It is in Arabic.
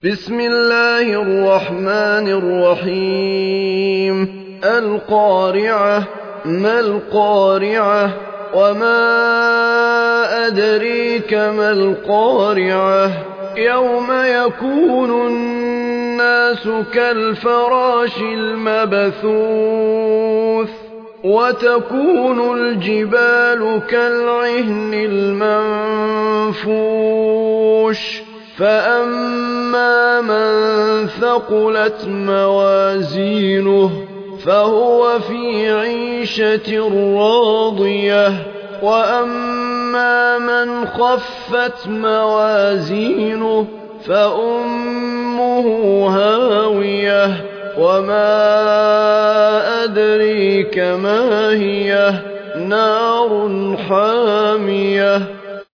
بسم الله الرحمن الرحيم القارعة ما القارعة وما أدريك ما القارعة يوم يكون الناس كالفراش المبثوث وتكون الجبال كالعهن المنفوش فأما من ثقلت موازينه فهو في عيشة راضية وأما من خفت موازينه فأمه هاوية وما أدريك ما هي نار حامية